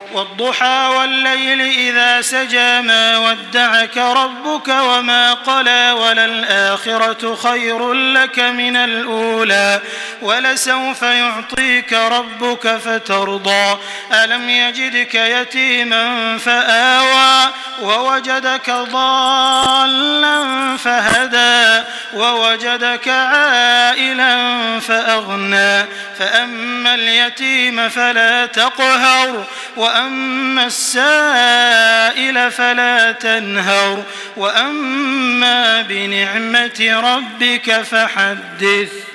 والضحى والليل إذا سجى ما ودعك ربك وما قلى وللآخرة خير لك من الأولى ولسوف يعطيك ربك فترضى ألم يجدك يتيما فآوى ووجدك ضالا فهدى ووجدك عائلا فأغنى فأما اليتيم فلا تقهر وأما السائل فلا تنهر وأما بنعمة ربك فحدث.